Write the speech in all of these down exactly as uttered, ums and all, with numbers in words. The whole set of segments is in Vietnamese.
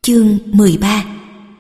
Chương mười ba.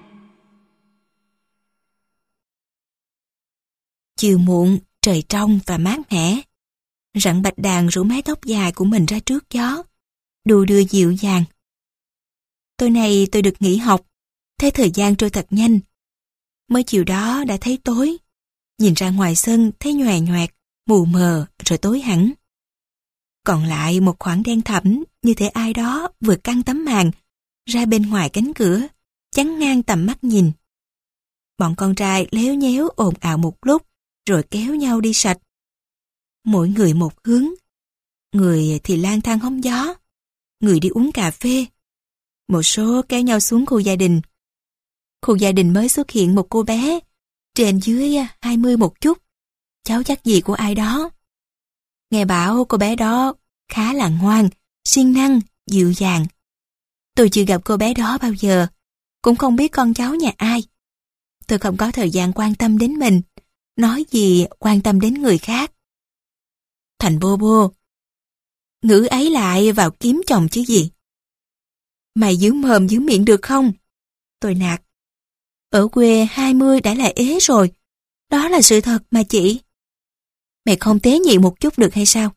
Chiều muộn, trời trong và mát mẻ. Rặng bạch đàn rủ mái tóc dài của mình ra trước gió, đu đưa dịu dàng. Tối nay tôi được nghỉ học, thấy thời gian trôi thật nhanh. Mới chiều đó đã thấy tối, nhìn ra ngoài sân thấy nhòe nhoẹt, mù mờ rồi tối hẳn. Còn lại một khoảng đen thẳm như thể ai đó vừa căng tấm màn ra bên ngoài cánh cửa, chắn ngang tầm mắt nhìn. Bọn con trai léo nhéo ồn ào một lúc, rồi kéo nhau đi sạch. Mỗi người một hướng, người thì lang thang hóng gió, người đi uống cà phê. Một số kéo nhau xuống khu gia đình. Khu gia đình mới xuất hiện một cô bé, trên dưới hai mươi một chút, cháu chắc gì của ai đó. Nghe bảo cô bé đó khá là ngoan, siêng năng, dịu dàng. Tôi chưa gặp cô bé đó bao giờ, cũng không biết con cháu nhà ai. Tôi không có thời gian quan tâm đến mình, nói gì quan tâm đến người khác. Thành bô bô, ngữ ấy lại vào kiếm chồng chứ gì. Mày giữ mồm giữ miệng được không? Tôi nạt. Ở quê hai mươi đã là ế rồi, đó là sự thật mà chị. Mày không tế nhị một chút được hay sao?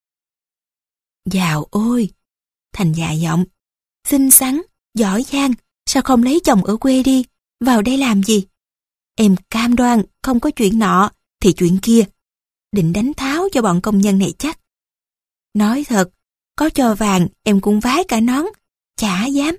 Dào ôi, Thành dạ giọng. Xinh xắn, giỏi giang, sao không lấy chồng ở quê đi, vào đây làm gì? Em cam đoan không có chuyện nọ thì chuyện kia, định đánh tháo cho bọn công nhân này chắc. Nói thật, có cho vàng em cũng vái cả nón, chả dám.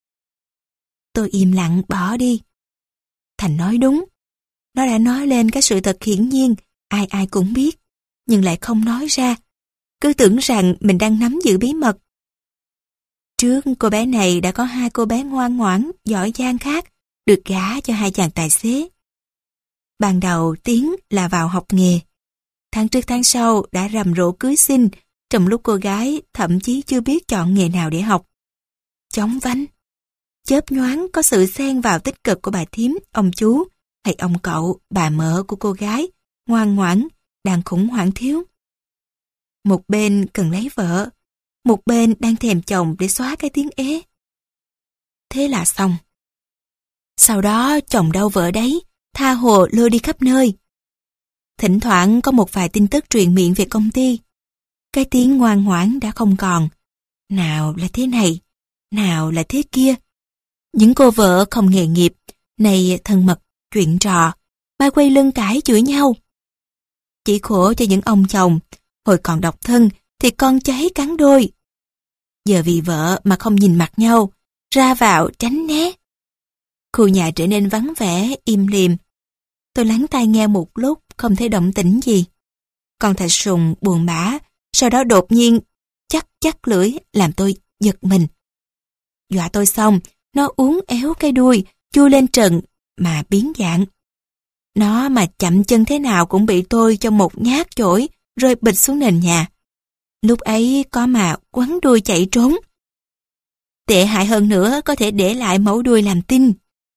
Tôi im lặng bỏ đi. Thành nói đúng, nó đã nói lên cái sự thật hiển nhiên, ai ai cũng biết, nhưng lại không nói ra, cứ tưởng rằng mình đang nắm giữ bí mật. Trước cô bé này đã có hai cô bé ngoan ngoãn, giỏi giang khác, được gả cho hai chàng tài xế. Ban đầu Tiến là vào học nghề. Tháng trước tháng sau đã rầm rộ cưới xin, trong lúc cô gái thậm chí chưa biết chọn nghề nào để học. Chóng vánh, chớp nhoáng có sự xen vào tích cực của bà thím, ông chú, hay ông cậu, bà mợ của cô gái, ngoan ngoãn, đang khủng hoảng thiếu. Một bên cần lấy vợ, một bên đang thèm chồng để xóa cái tiếng ế. Thế là xong. Sau đó chồng đâu vợ đấy, tha hồ lôi đi khắp nơi. Thỉnh thoảng có một vài tin tức truyền miệng về công ty. Cái tiếng ngoan ngoãn đã không còn. Nào là thế này, nào là thế kia. Những cô vợ không nghề nghiệp, này thân mật, chuyện trò, ba quay lưng cãi chửi nhau. Chỉ khổ cho những ông chồng, hồi còn độc thân thì con cháy cắn đôi. Giờ vì vợ mà không nhìn mặt nhau, ra vào tránh né. Khu nhà trở nên vắng vẻ, im lìm. Tôi lắng tai nghe một lúc, không thấy động tĩnh gì. Con Thạch Sùng buồn bã, sau đó đột nhiên chắc chắc lưỡi làm tôi giật mình. Dọa tôi xong, nó uốn éo cái đuôi, chui lên trần mà biến dạng. Nó mà chậm chân thế nào cũng bị tôi cho một nhát chổi, rơi bịch xuống nền nhà. Lúc ấy có mà quắn đuôi chạy trốn. Tệ hại hơn nữa có thể để lại mẩu đuôi làm tin.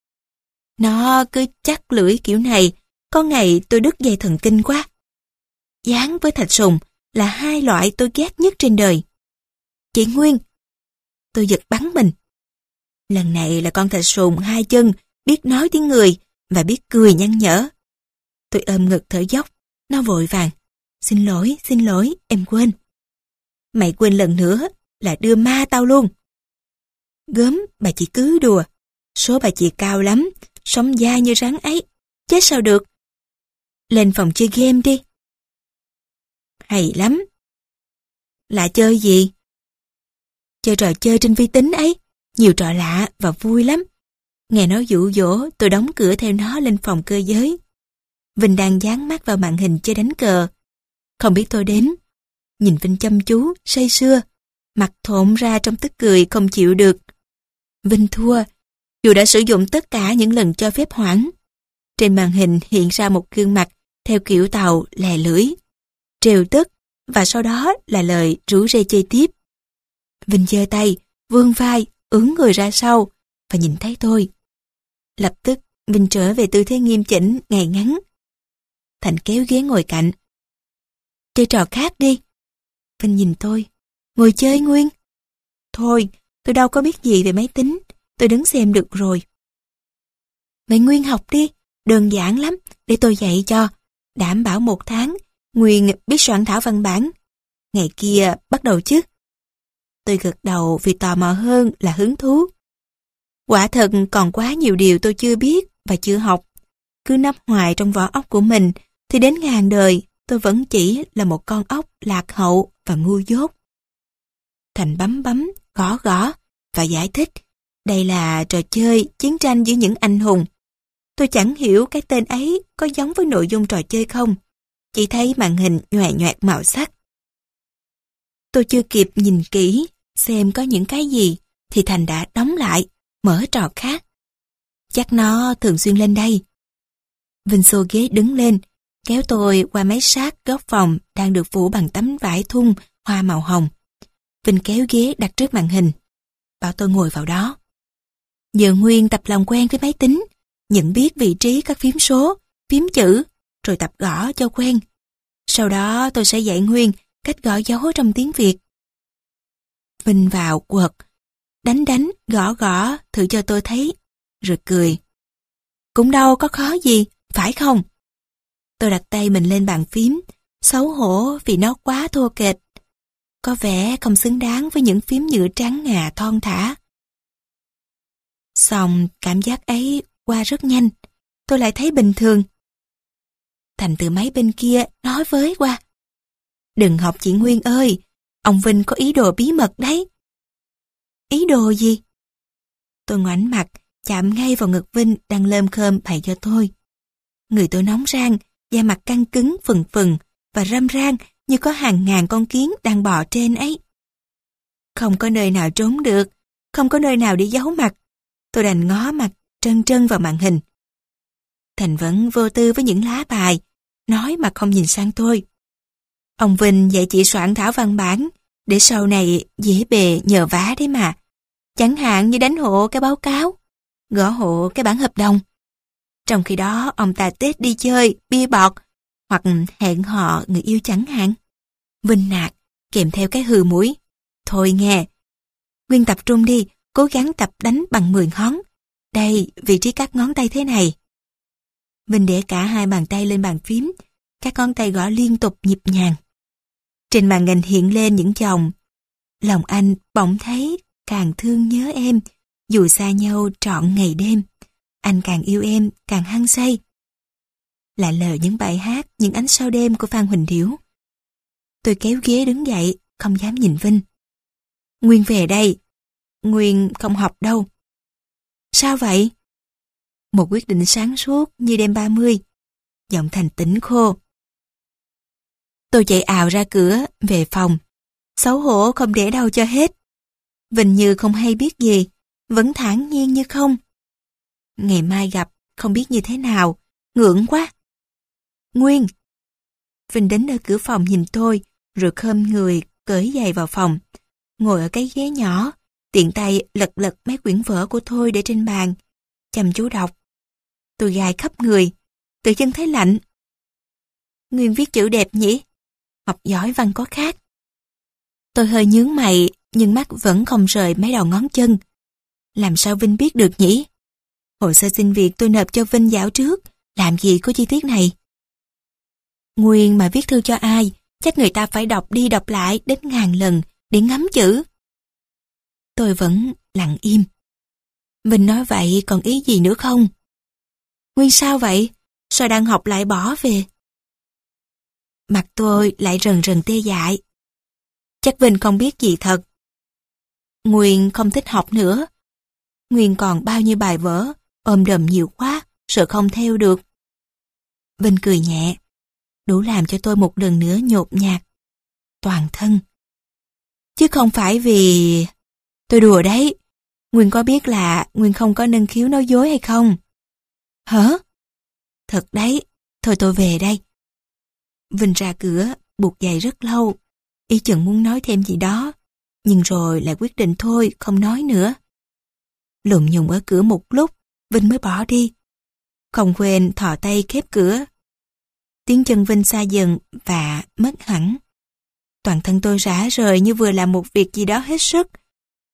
Nó cứ chắc lưỡi kiểu này, có ngày tôi đứt dây thần kinh quá. Gián với Thạch Sùng là hai loại tôi ghét nhất trên đời. Chị Nguyên. Tôi giật bắn mình. Lần này là con Thạch Sùng hai chân, biết nói tiếng người và biết cười nhăn nhở. Tôi ôm ngực thở dốc, nó vội vàng. Xin lỗi, xin lỗi, em quên. Mày quên lần nữa là đưa ma tao luôn. Gớm, bà chị cứ đùa. Số bà chị cao lắm, sống dai như rắn ấy. Chết sao được. Lên phòng chơi game đi. Hay lắm. Là chơi gì? Chơi trò chơi trên vi tính ấy. Nhiều trò lạ và vui lắm. Nghe nó dụ dỗ, tôi đóng cửa theo nó lên phòng cơ giới. Vinh đang dán mắt vào màn hình chơi đánh cờ. Không biết tôi đến. Nhìn Vinh chăm chú, say sưa. Mặt thộn ra trong tức cười không chịu được. Vinh thua, dù đã sử dụng tất cả những lần cho phép hoãn. Trên màn hình hiện ra một gương mặt theo kiểu tàu lè lưỡi, trêu tức, và sau đó là lời rủ rê chơi tiếp. Vinh giơ tay, vươn vai, ưỡn người ra sau và nhìn thấy tôi. Lập tức Vinh trở về tư thế nghiêm chỉnh, ngay ngắn. Thành kéo ghế ngồi cạnh. Chơi trò khác đi. Vinh nhìn tôi. Ngồi chơi Nguyên. Thôi, tôi đâu có biết gì về máy tính. tôi đứng xem được rồi. Vậy Nguyên học đi, đơn giản lắm, để tôi dạy cho. Đảm bảo một tháng, Nguyên biết soạn thảo văn bản. Ngày kia bắt đầu chứ. Tôi gật đầu vì tò mò hơn là hứng thú. Quả thật còn quá nhiều điều tôi chưa biết và chưa học. Cứ nấp hoài trong vỏ óc của mình, thì đến ngàn đời tôi vẫn chỉ là một con ốc lạc hậu và ngu dốt. Thành bấm bấm, gõ gõ và giải thích. Đây là trò chơi chiến tranh giữa những anh hùng. Tôi chẳng hiểu cái tên ấy có giống với nội dung trò chơi không. Chỉ thấy màn hình nhòe nhoẹt màu sắc. Tôi chưa kịp nhìn kỹ xem có những cái gì thì Thành đã đóng lại, mở trò khác. Chắc nó thường xuyên lên đây. Vinh xô ghế đứng lên, kéo tôi qua máy sát góc phòng đang được phủ bằng tấm vải thun hoa màu hồng. Vinh kéo ghế đặt trước màn hình, bảo tôi ngồi vào đó. Giờ Nguyên tập làm quen với máy tính, nhận biết vị trí các phím số, phím chữ, rồi tập gõ cho quen. Sau đó tôi sẽ dạy Nguyên cách gõ dấu trong tiếng Việt. Vinh vào quật, đánh đánh, gõ gõ, thử cho tôi thấy, rồi cười. Cũng đâu có khó gì, phải không? Tôi đặt tay mình lên bàn phím, xấu hổ vì nó quá thô kệch. Có vẻ không xứng đáng với những phím nhựa trắng ngà thon thả. Xong cảm giác ấy qua rất nhanh, tôi lại thấy bình thường. Thành từ máy bên kia nói với qua. Đừng học chị Nguyên ơi, ông Vinh có ý đồ bí mật đấy. Ý đồ gì? Tôi ngoảnh mặt, chạm ngay vào ngực Vinh đang lơm khơm bày cho tôi. Người tôi nóng rang, da mặt căng cứng phừng phừng và râm ran như có hàng ngàn con kiến đang bò trên ấy. Không có nơi nào trốn được, không có nơi nào để giấu mặt. Tôi đành ngó mặt trân trân vào màn hình. Thành vẫn vô tư với những lá bài, nói mà không nhìn sang tôi. Ông Vinh dạy chị soạn thảo văn bản, để sau này dễ bề nhờ vả đấy mà. Chẳng hạn như đánh hộ cái báo cáo, gõ hộ cái bản hợp đồng. Trong khi đó ông ta Tết đi chơi, bia bọt, hoặc hẹn hò người yêu chẳng hạn. Vinh nạt, kèm theo cái hừ mũi. Thôi nghe, Nguyên tập trung đi, cố gắng tập đánh bằng mười ngón. Đây, vị trí các ngón tay thế này. Vinh để cả hai bàn tay lên bàn phím, các ngón tay gõ liên tục nhịp nhàng. Trên màn hình hiện lên những dòng. Lòng anh bỗng thấy càng thương nhớ em, dù xa nhau trọn ngày đêm. Anh càng yêu em, càng hăng say. Lại lời những bài hát, những ánh sao đêm của Phan Huỳnh Điểu. Tôi kéo ghế đứng dậy, không dám nhìn Vinh. Nguyên về đây. Nguyên không học đâu. Sao vậy? Một quyết định sáng suốt như đêm ba mươi. Giọng Thành tỉnh khô. Tôi chạy ào ra cửa, về phòng. Xấu hổ không để đâu cho hết. Vinh như không hay biết gì, vẫn thản nhiên như không. Ngày mai gặp, không biết như thế nào, ngượng quá. Nguyên. Vinh đến ở cửa phòng nhìn tôi, rồi khom người, cởi giày vào phòng. Ngồi ở cái ghế nhỏ, tiện tay lật lật mấy quyển vở của tôi để trên bàn, chăm chú đọc. Tôi gài khắp người, tự chân thấy lạnh. Nguyên viết chữ đẹp nhỉ? Học giỏi văn có khác. Tôi hơi nhướng mày, nhưng mắt vẫn không rời mấy đầu ngón chân. Làm sao Vinh biết được nhỉ? Hồ sơ xin việc tôi nộp cho Vinh dạo trước, làm gì có chi tiết này? Nguyên mà viết thư cho ai, chắc người ta phải đọc đi đọc lại đến ngàn lần để ngắm chữ. Tôi vẫn lặng im. Vinh nói vậy còn ý gì nữa không? Nguyên sao vậy? Sao đang học lại bỏ về? Mặt tôi lại rần rần tê dại. Chắc Vinh không biết gì thật. Nguyên không thích học nữa. Nguyên còn bao nhiêu bài vở, ôm đồm nhiều quá, sợ không theo được. Vinh cười nhẹ, đủ làm cho tôi một lần nữa nhột nhạt, toàn thân. Chứ không phải vì... Tôi đùa đấy. Nguyên có biết là Nguyên không có năng khiếu nói dối hay không? Hả? Thật đấy, thôi tôi về đây. Vinh ra cửa, buộc giày rất lâu, ý chừng muốn nói thêm gì đó, nhưng rồi lại quyết định thôi, không nói nữa. Lùm nhùng ở cửa một lúc, Vinh mới bỏ đi. Không quên thò tay khép cửa. Tiếng chân Vinh xa dần và mất hẳn. Toàn thân tôi rã rời như vừa làm một việc gì đó hết sức.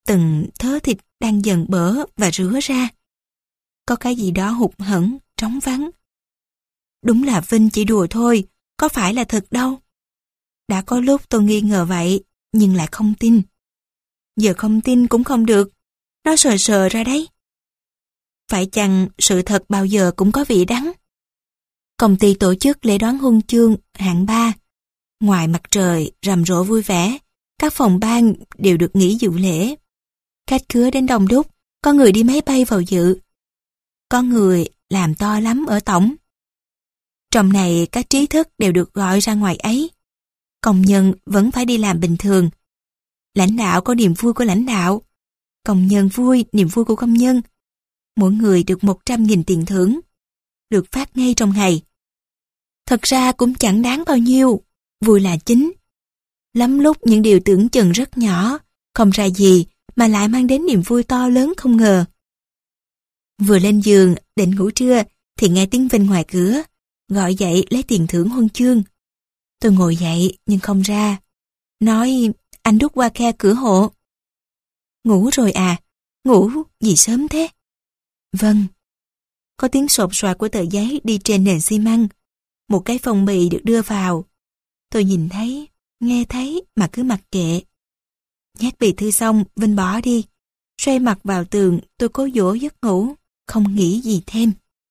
từng thớ thịt đang dần bở và rứa ra. Có cái gì đó hụt hẫng, trống vắng. Đúng là Vinh chỉ đùa thôi, có phải là thật đâu. Đã có lúc tôi nghi ngờ vậy, nhưng lại không tin. Giờ không tin cũng không được, nó sờ sờ ra đấy. Phải chăng sự thật bao giờ cũng có vị đắng? Công ty tổ chức lễ đón huân chương hạng ba. Ngoài mặt trời rầm rộ vui vẻ, các phòng ban đều được nghỉ dự lễ. Khách khứa đến đông đúc, có người đi máy bay vào dự. Có người làm to lắm ở tổng. Trong này các trí thức đều được gọi ra ngoài ấy. Công nhân vẫn phải đi làm bình thường. Lãnh đạo có niềm vui của lãnh đạo. Công nhân vui, niềm vui của công nhân. Mỗi người được một trăm nghìn tiền thưởng. Được phát ngay trong ngày. Thật ra cũng chẳng đáng bao nhiêu. Vui là chính. Lắm lúc những điều tưởng chừng rất nhỏ, không ra gì mà lại mang đến niềm vui to lớn không ngờ. Vừa lên giường, định ngủ trưa, thì nghe tiếng Vinh ngoài cửa, gọi dậy lấy tiền thưởng huân chương. Tôi ngồi dậy nhưng không ra. Nói, anh đút qua khe cửa hộ. Ngủ rồi à? Ngủ gì sớm thế? Vâng. Có tiếng sột soạt của tờ giấy đi trên nền xi măng. Một cái phong bì được đưa vào. Tôi nhìn thấy, nghe thấy mà cứ mặc kệ. Nhét bì thư xong, Vinh bỏ đi. Xoay mặt vào tường, tôi cố dỗ giấc ngủ, không nghĩ gì thêm.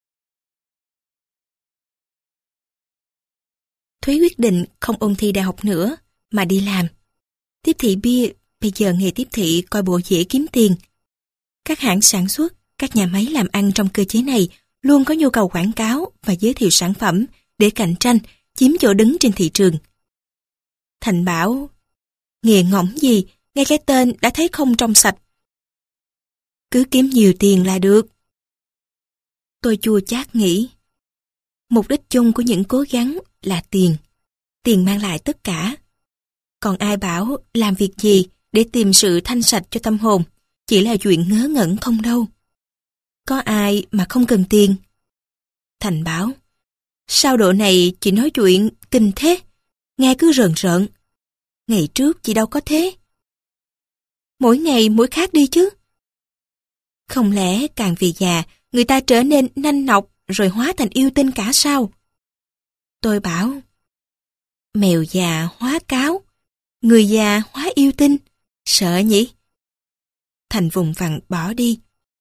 Thúy quyết định không ôn thi đại học nữa, mà đi làm. Tiếp thị bia, bây giờ nghề tiếp thị coi bộ dễ kiếm tiền. Các hãng sản xuất, các nhà máy làm ăn trong cơ chế này luôn có nhu cầu quảng cáo và giới thiệu sản phẩm để cạnh tranh, chiếm chỗ đứng trên thị trường. Thành bảo, nghề ngỗng gì, ngay cái tên đã thấy không trong sạch. Cứ kiếm nhiều tiền là được. Tôi chua chát nghĩ. Mục đích chung của những cố gắng là tiền. Tiền mang lại tất cả. Còn ai bảo làm việc gì để tìm sự thanh sạch cho tâm hồn chỉ là chuyện ngớ ngẩn không đâu. Có ai mà không cần tiền? Thành bảo, sao độ này chị nói chuyện kinh thế, nghe cứ rợn rợn. Ngày trước chị đâu có thế. Mỗi ngày mỗi khác đi chứ. Không lẽ càng về già người ta trở nên nanh nọc rồi hóa thành yêu tinh cả sao? Tôi bảo, mèo già hóa cáo, người già hóa yêu tinh, sợ nhỉ? Thành vùng vằng bỏ đi.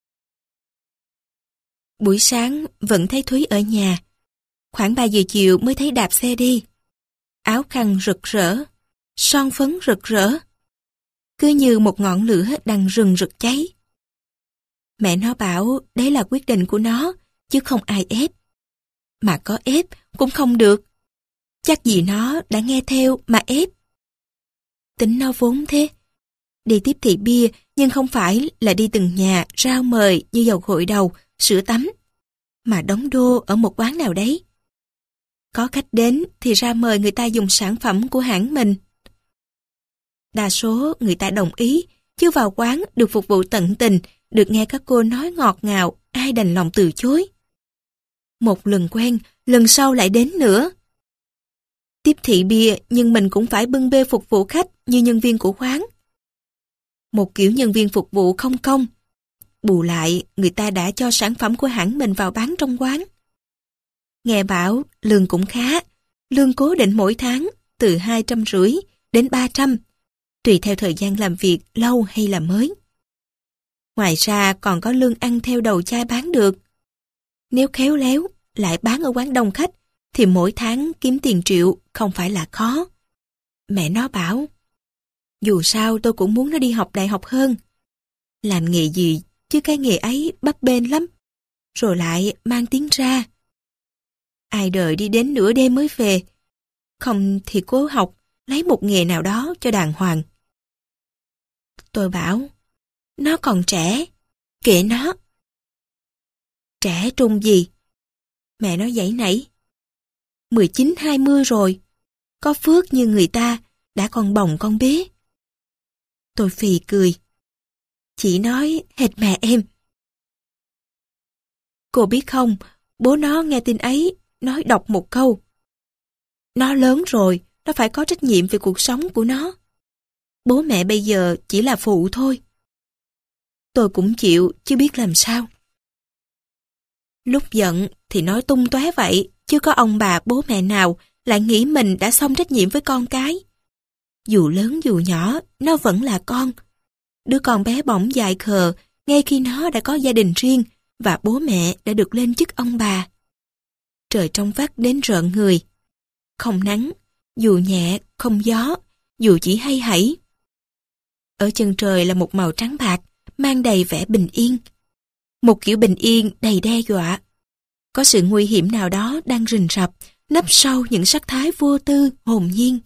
Buổi sáng vẫn thấy Thúy ở nhà. Khoảng ba giờ chiều mới thấy đạp xe đi. Áo khăn rực rỡ, son phấn rực rỡ. Cứ như một ngọn lửa đang rừng rực cháy. Mẹ nó bảo đấy là quyết định của nó, chứ không ai ép. Mà có ép cũng không được. Chắc gì nó đã nghe theo mà ép. Tính nó vốn thế. Đi tiếp thị bia nhưng không phải là đi từng nhà rao mời như dầu gội đầu, sữa tắm, mà đóng đô ở một quán nào đấy. Có khách đến thì ra mời người ta dùng sản phẩm của hãng mình. Đa số người ta đồng ý, chứ vào quán được phục vụ tận tình, được nghe các cô nói ngọt ngào, ai đành lòng từ chối. Một lần quen, lần sau lại đến nữa. Tiếp thị bia nhưng mình cũng phải bưng bê phục vụ khách như nhân viên của quán. Một kiểu nhân viên phục vụ không công. Bù lại, người ta đã cho sản phẩm của hãng mình vào bán trong quán. Nghe bảo lương cũng khá, lương cố định mỗi tháng từ hai trăm rưỡi đến ba trăm, tùy theo thời gian làm việc lâu hay là mới. Ngoài ra còn có lương ăn theo đầu chai bán được. Nếu khéo léo lại bán ở quán đông khách thì mỗi tháng kiếm tiền triệu không phải là khó. Mẹ nó bảo, dù sao tôi cũng muốn nó đi học đại học hơn. Làm nghề gì chứ cái nghề ấy bấp bênh lắm, rồi lại mang tiếng ra. Ai đợi đi đến nửa đêm mới về, không thì cố học, lấy một nghề nào đó cho đàng hoàng. Tôi bảo, nó còn trẻ, kệ nó. Trẻ trung gì? Mẹ nó giãy nảy. mười chín hai mươi rồi, có phước như người ta, đã còn bồng con bé. Tôi phì cười. Chị nói hệt mẹ em. Cô biết không, bố nó nghe tin ấy, nói đọc một câu. Nó lớn rồi, nó phải có trách nhiệm về cuộc sống của nó. Bố mẹ bây giờ chỉ là phụ thôi. Tôi cũng chịu, chứ biết làm sao. Lúc giận thì nói tung tóe vậy, chứ có ông bà bố mẹ nào lại nghĩ mình đã xong trách nhiệm với con cái. Dù lớn dù nhỏ, nó vẫn là con. Đứa con bé bỏng dại khờ, ngay khi nó đã có gia đình riêng và bố mẹ đã được lên chức ông bà. Trời trong vắt đến rợn người. Không nắng, dù nhẹ, không gió, dù chỉ hay hãy. Ở chân trời là một màu trắng bạc, mang đầy vẻ bình yên. Một kiểu bình yên đầy đe dọa. Có sự nguy hiểm nào đó đang rình rập, nấp sau những sắc thái vô tư, hồn nhiên.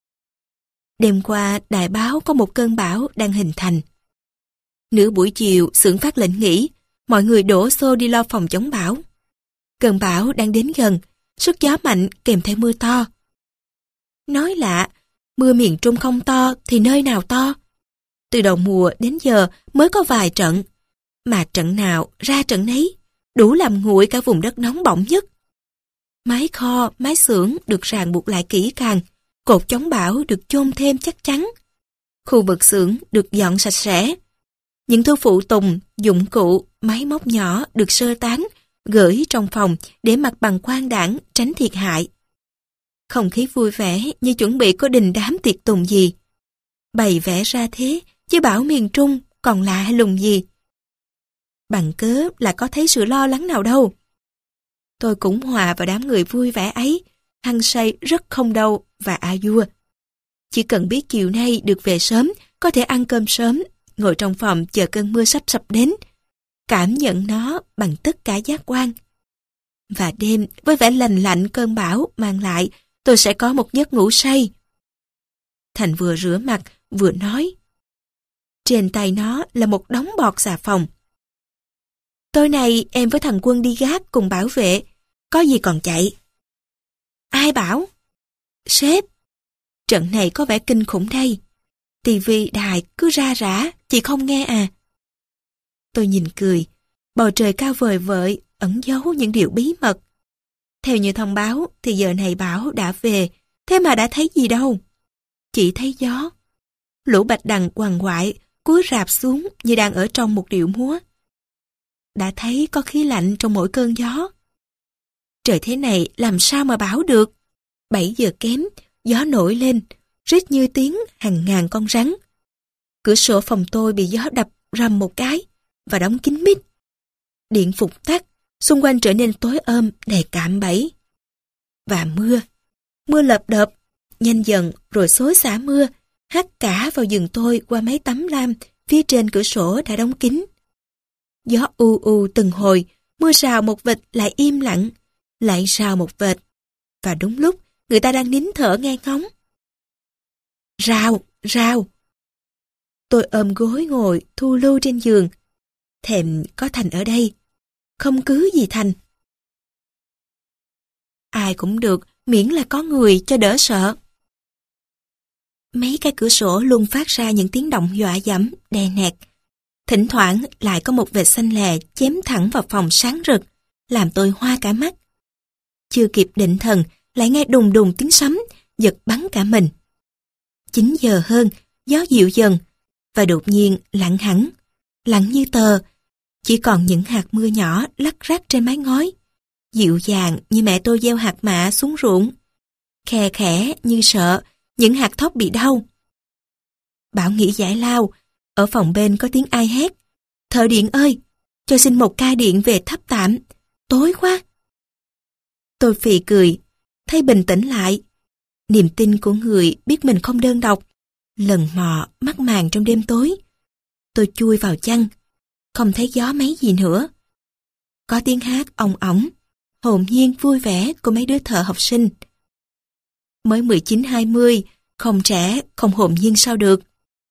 Đêm qua, đài báo có một cơn bão đang hình thành. Nửa buổi chiều, xưởng phát lệnh nghỉ, mọi người đổ xô đi lo phòng chống bão. Cơn bão đang đến gần, sức gió mạnh kèm theo mưa to. Nói lạ, mưa miền Trung không to thì nơi nào to? Từ đầu mùa đến giờ mới có vài trận, mà trận nào ra trận nấy, đủ làm nguội cả vùng đất nóng bỏng nhất. Mái kho, mái xưởng được ràng buộc lại kỹ càng, cột chống bão được chôn thêm chắc chắn. Khu vực xưởng được dọn sạch sẽ. Những thứ phụ tùng, dụng cụ, máy móc nhỏ được sơ tán, gửi trong phòng để mặc bằng quang đảng tránh thiệt hại. Không khí vui vẻ như chuẩn bị có đình đám tiệc tùng gì. Bày vẽ ra thế, chứ bảo miền Trung còn lạ lùng gì. Bằng cớ là có thấy sự lo lắng nào đâu. Tôi cũng hòa vào đám người vui vẻ ấy, hăng say rất không đâu và a vua. Chỉ cần biết chiều nay được về sớm, có thể ăn cơm sớm, ngồi trong phòng chờ cơn mưa sắp sập đến, cảm nhận nó bằng tất cả giác quan. Và đêm, với vẻ lành lạnh cơn bão mang lại, tôi sẽ có một giấc ngủ say. Thành vừa rửa mặt, vừa nói. Trên tay nó là một đống bọt xà phòng. Tối nay em với thằng Quân đi gác cùng bảo vệ, có gì còn chạy. Ai bảo? Sếp. Trận này có vẻ kinh khủng đây. Tivi đài cứ ra rã, chị không nghe à? Tôi nhìn cười, bầu trời cao vời vợi, ẩn giấu những điều bí mật. Theo như thông báo thì giờ này bão đã về, thế mà đã thấy gì đâu. Chỉ thấy gió. Lũ bạch đằng quằn quại, cúi rạp xuống như đang ở trong một điệu múa. Đã thấy có khí lạnh trong mỗi cơn gió. Trời thế này làm sao mà bão được? Bảy giờ kém, gió nổi lên, rít như tiếng hàng ngàn con rắn. Cửa sổ phòng tôi bị gió đập rầm một cái và đóng kín mít. Điện phục tắt, xung quanh trở nên tối ôm đầy cạm bẫy. Và mưa, mưa lợp đợp, nhanh dần rồi xối xả mưa, hắt cả vào giường tôi qua mấy tấm lam phía trên cửa sổ đã đóng kín. Gió u u từng hồi, mưa rào một vệt lại im lặng, lại rào một vệt. Và đúng lúc người ta đang nín thở nghe ngóng. Rào, rào. Tôi ôm gối ngồi thu lưu trên giường. Thèm có Thành ở đây. Không cứ gì Thành. Ai cũng được, miễn là có người cho đỡ sợ. Mấy cái cửa sổ luôn phát ra những tiếng động dọa dẫm, đè nẹt. Thỉnh thoảng lại có một vệt xanh lè chém thẳng vào phòng sáng rực, làm tôi hoa cả mắt. Chưa kịp định thần, lại nghe đùng đùng tiếng sấm, giật bắn cả mình. Chín giờ hơn, gió dịu dần, và đột nhiên lặng hẳn, lặng như tờ. Chỉ còn những hạt mưa nhỏ lắc rắc trên mái ngói, dịu dàng như mẹ tôi gieo hạt mạ xuống ruộng. Khe khẽ như sợ, những hạt thóc bị đau. Bảo nghĩ giải lao, ở phòng bên có tiếng ai hét. Thợ điện ơi, cho xin một ca điện về thắp tạm, tối quá. Tôi phì cười, thấy bình tĩnh lại. Niềm tin của người biết mình không đơn độc, lần mò mắc màn trong đêm tối. Tôi chui vào chăn, không thấy gió mấy gì nữa. Có tiếng hát ong ỏng, hồn nhiên vui vẻ của mấy đứa thợ học sinh. Mới mười chín hai mươi, không trẻ, không hồn nhiên sao được.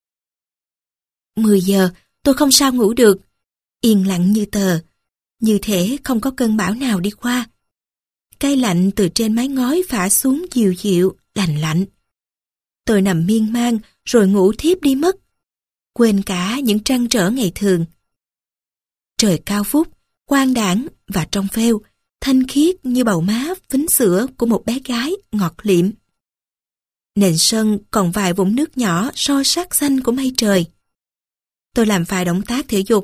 Mười giờ, tôi không sao ngủ được. Yên lặng như tờ, như thể không có cơn bão nào đi qua. Cái lạnh từ trên mái ngói phả xuống dịu dịu, lạnh lạnh. Tôi nằm miên man rồi ngủ thiếp đi mất, quên cả những trăn trở ngày thường. Trời cao vút, quang đãng và trong veo, thanh khiết như bầu má phính sữa của một bé gái ngọt liệm. Nền sân còn vài vũng nước nhỏ soi sắc xanh của mây trời. Tôi làm vài động tác thể dục,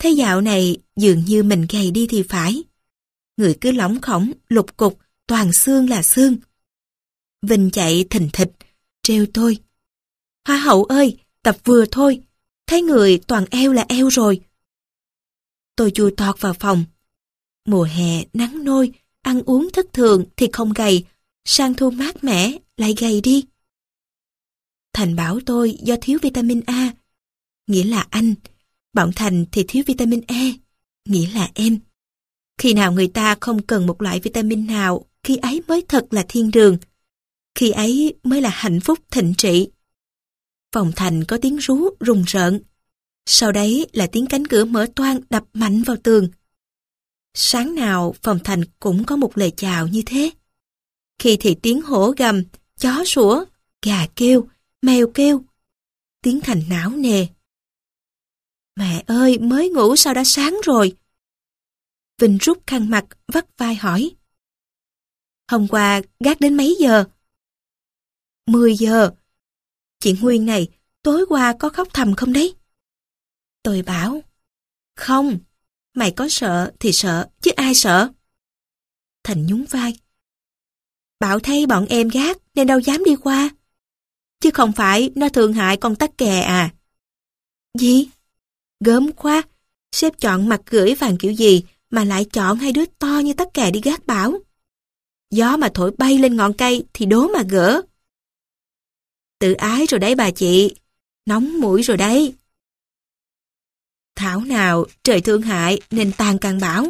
Thế dạo này dường như mình gầy đi thì phải. Người cứ lỏng khổng, lục cục, toàn xương là xương. Vinh chạy thình thịch, trêu tôi. Hoa hậu ơi, tập vừa thôi, thấy người toàn eo là eo rồi. Tôi chui tọt vào phòng. Mùa hè nắng nôi, ăn uống thất thường thì không gầy, sang thu mát mẻ lại gầy đi. Thành bảo tôi do thiếu vitamin A, nghĩa là anh. Bọn Thành thì thiếu vitamin E, nghĩa là em. Khi nào người ta không cần một loại vitamin nào, khi ấy mới thật là thiên đường. Khi ấy mới là hạnh phúc thịnh trị. Phòng Thành có tiếng rú rùng rợn. Sau đấy là tiếng cánh cửa mở toang đập mạnh vào tường. Sáng nào phòng Thành cũng có một lời chào như thế. Khi thì tiếng hổ gầm, chó sủa, gà kêu, mèo kêu. Tiếng Thành não nề. Mẹ ơi, mới ngủ sao đã sáng rồi? Vinh rút khăn mặt, vắt vai hỏi. Hôm qua gác đến mấy giờ? Mười giờ. Chị Nguyên này, tối qua có khóc thầm không đấy? Tôi bảo. Không, mày có sợ thì sợ, chứ ai sợ? Thành nhún vai. Bảo thấy bọn em gác nên đâu dám đi qua. Chứ không phải nó thương hại con tắc kè à? Gì? Gớm quá, sếp chọn mặt gửi vàng kiểu gì mà lại chọn hai đứa to như tắc kè đi gác Bảo. Gió mà thổi bay lên ngọn cây thì đố mà gỡ. Tự ái rồi đấy bà chị, nóng mũi rồi đấy. Thảo nào trời thương hại nên tàn càng Bảo.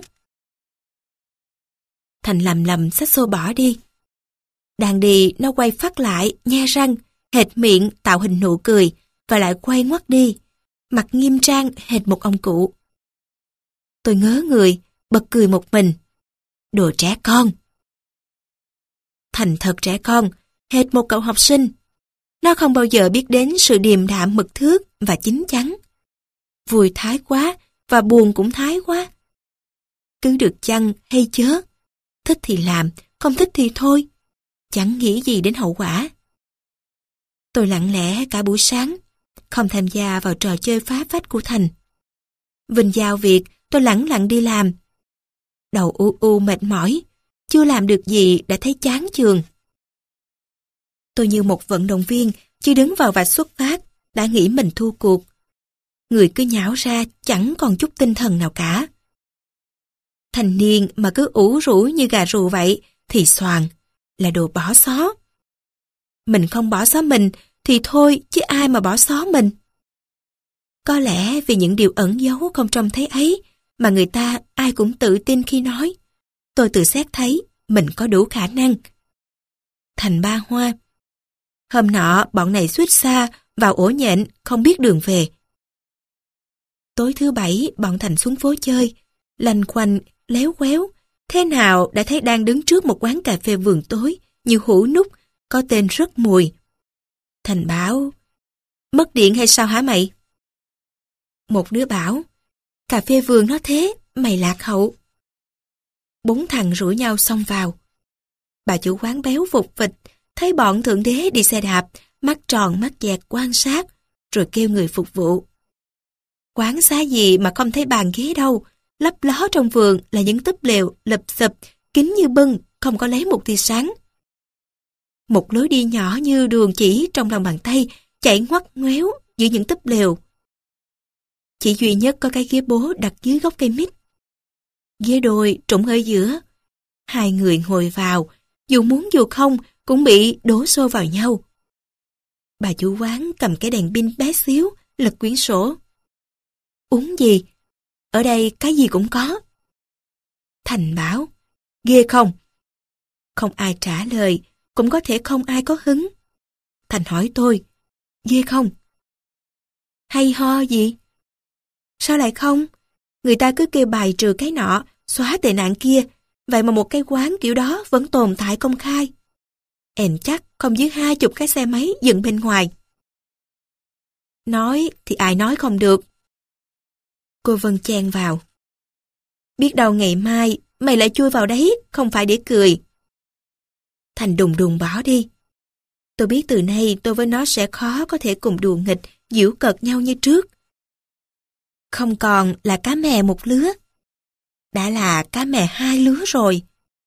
Thành lầm lầm xách xô bỏ đi. Đang đi nó quay phát lại, nhe răng, hệt miệng tạo hình nụ cười và lại quay ngoắt đi, mặt nghiêm trang hệt một ông cụ. Tôi ngớ người, bật cười một mình. Đồ trẻ con. Thành thật trẻ con, hệt một cậu học sinh. Nó không bao giờ biết đến sự điềm đạm mực thước và chín chắn. Vui thái quá và buồn cũng thái quá. Cứ được chăng hay chớ. Thích thì làm, không thích thì thôi. Chẳng nghĩ gì đến hậu quả. Tôi lặng lẽ cả buổi sáng, không tham gia vào trò chơi phá phách của Thành. Vinh giao việc, tôi lẳng lặng đi làm. Đầu u u mệt mỏi, chưa làm được gì đã thấy chán chường. Tôi như một vận động viên, chưa đứng vào vạch xuất phát, đã nghĩ mình thua cuộc. Người cứ nhão ra chẳng còn chút tinh thần nào cả. Thành niên mà cứ ủ rũ như gà rù vậy thì xoàng, là đồ bỏ xó. Mình không bỏ xó mình thì thôi, chứ ai mà bỏ xó mình. Có lẽ vì những điều ẩn giấu không trông thấy ấy mà người ta ai cũng tự tin khi nói. Tôi tự xét thấy mình có đủ khả năng. Thành ba hoa. Hôm nọ bọn này suýt xa vào ổ nhện không biết đường về. Tối thứ bảy bọn Thành xuống phố chơi, lanh quanh, léo quéo. Thế nào đã thấy đang đứng trước một quán cà phê vườn tối như hũ nút, có tên rất mùi. Thành bảo, mất điện hay sao hả mày? Một đứa bảo, cà phê vườn nó thế, mày lạc hậu. Bốn thằng rủ nhau xông vào. Bà chủ quán béo vụt vịch, thấy bọn thượng đế đi xe đạp, mắt tròn mắt dẹt quan sát, rồi kêu người phục vụ. Quán xá gì mà không thấy bàn ghế đâu, lấp ló trong vườn là những túp lều, lụp xụp, kín như bưng, không có lấy một tia sáng. Một lối đi nhỏ như đường chỉ trong lòng bàn tay, chạy ngoắt ngoéo giữa những túp lều. Chỉ duy nhất có cái ghế bố đặt dưới gốc cây mít. Ghế đôi trũng ở giữa. Hai người ngồi vào, dù muốn dù không, cũng bị đổ xô vào nhau. Bà chủ quán cầm cái đèn pin bé xíu, lật quyển sổ. Uống gì? Ở đây cái gì cũng có. Thành bảo, ghê không? Không ai trả lời, cũng có thể không ai có hứng. Thành hỏi tôi, ghê không? Hay ho gì? Sao lại không? Người ta cứ kêu bài trừ cái nọ, xóa tệ nạn kia, vậy mà một cái quán kiểu đó vẫn tồn tại công khai. Em chắc không dưới hai chục cái xe máy dựng bên ngoài. Nói thì ai nói không được. Cô Vân chen vào. Biết đâu ngày mai mày lại chui vào đấy, không phải để cười. Thành đùng đùng bỏ đi. Tôi biết từ nay tôi với nó sẽ khó có thể cùng đùa nghịch, giễu cợt nhau như trước. không còn là cá mè một lứa, đã là cá mè hai lứa rồi.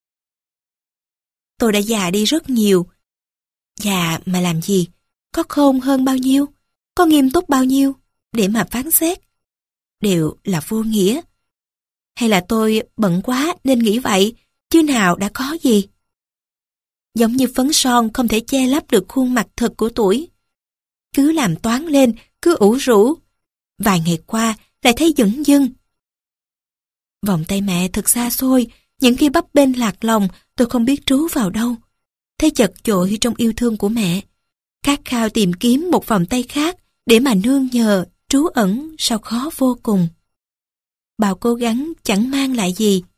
Tôi đã già đi rất nhiều. Già mà làm gì? Có khôn hơn bao nhiêu? Có nghiêm túc bao nhiêu? Để mà phán xét. Đều là vô nghĩa. Hay là tôi bận quá nên nghĩ vậy, chứ nào đã có gì. Giống như phấn son không thể che lấp được khuôn mặt thật của tuổi. Cứ làm toán lên, cứ ủ rũ. Vài ngày qua lại thấy dửng dưng. Vòng tay mẹ thật xa xôi, những khi bấp bênh lạc lòng tôi không biết trú vào đâu. Thấy chật chội trong yêu thương của mẹ. Khát khao tìm kiếm một vòng tay khác để mà nương nhờ, trú ẩn sao khó vô cùng. Bao cố gắng chẳng mang lại gì.